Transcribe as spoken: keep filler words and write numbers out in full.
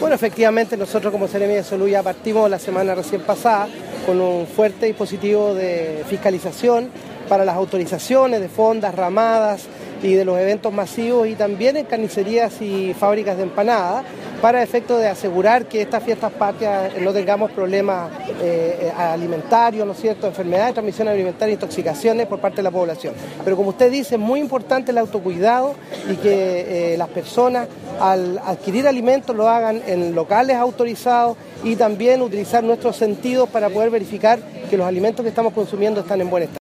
Bueno, efectivamente nosotros como Seremi de Salud ya partimos la semana recién pasada con un fuerte dispositivo de fiscalización para las autorizaciones de fondas, ramadas y de los eventos masivos, y también en carnicerías y fábricas de empanadas, para efecto de asegurar que estas fiestas patrias no tengamos problemas eh, alimentarios, ¿no es cierto?, enfermedades de transmisión alimentaria, intoxicaciones por parte de la población. Pero como usted dice, es muy importante el autocuidado y que eh, las personas al adquirir alimentos lo hagan en locales autorizados, y también utilizar nuestros sentidos para poder verificar que los alimentos que estamos consumiendo están en buen estado.